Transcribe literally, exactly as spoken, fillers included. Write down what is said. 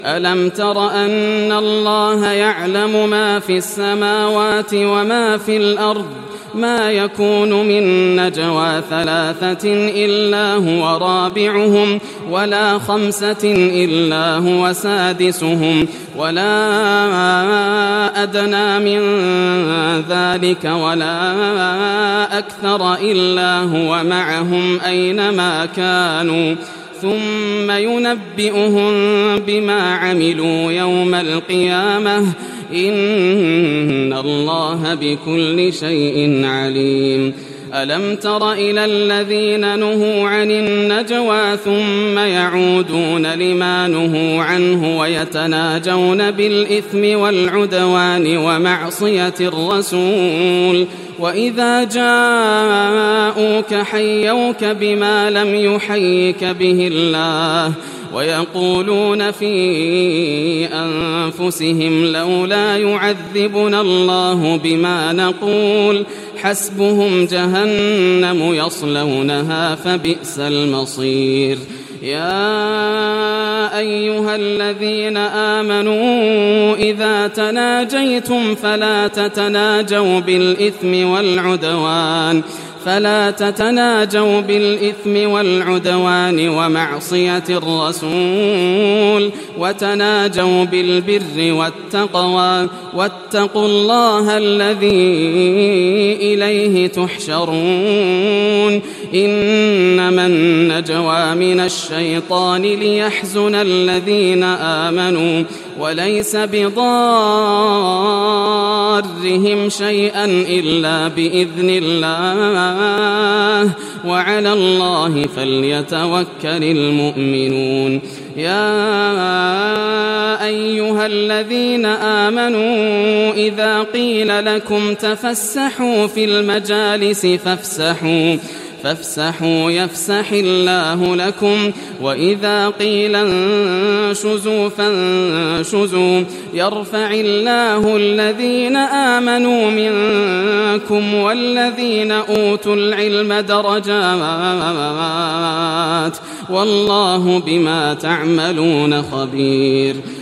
ألم تر أن الله يعلم ما في السماوات وما في الأرض ما يكون من نجوى ثلاثة إلا هو رابعهم ولا خمسة إلا هو سادسهم ولا أدنى من ذلك ولا أكثر إلا هو معهم أينما كانوا ثم ينبئهم بما عملوا يوم القيامة إن الله بكل شيء عليم. ألم تر إلى الذين نهوا عن النجوى ثم يعودون لما نهوا عنه ويتناجون بالإثم والعدوان ومعصية الرسول وإذا جاءوك حيوك بما لم يحيك به الله ويقولون في أنفسهم لولا يعذبنا الله بما نقول حسبهم جهنم يصلونها فبئس المصير. يا أيها الذين آمنوا إذا تناجيتم فلا تتناجوا بالإثم والعدوان فلا تتناجوا بالإثم والعدوان ومعصية الرسول وتناجوا بالبر والتقوى واتقوا الله الذي إليه تحشرون. إنما النجوى من الشيطان ليحزن الذين آمنوا وليس بضارهم شيئا إلا بإذن الله وعلى الله فليتوكل المؤمنون. يا أيها الذين آمنوا إذا قيل لكم تفسحوا في المجالس فافسحوا فافسحوا يفسح الله لكم وإذا قيل انشزوا فانشزوا يرفع الله الذين آمنوا منكم والذين أوتوا العلم درجات والله بما تعملون خبير.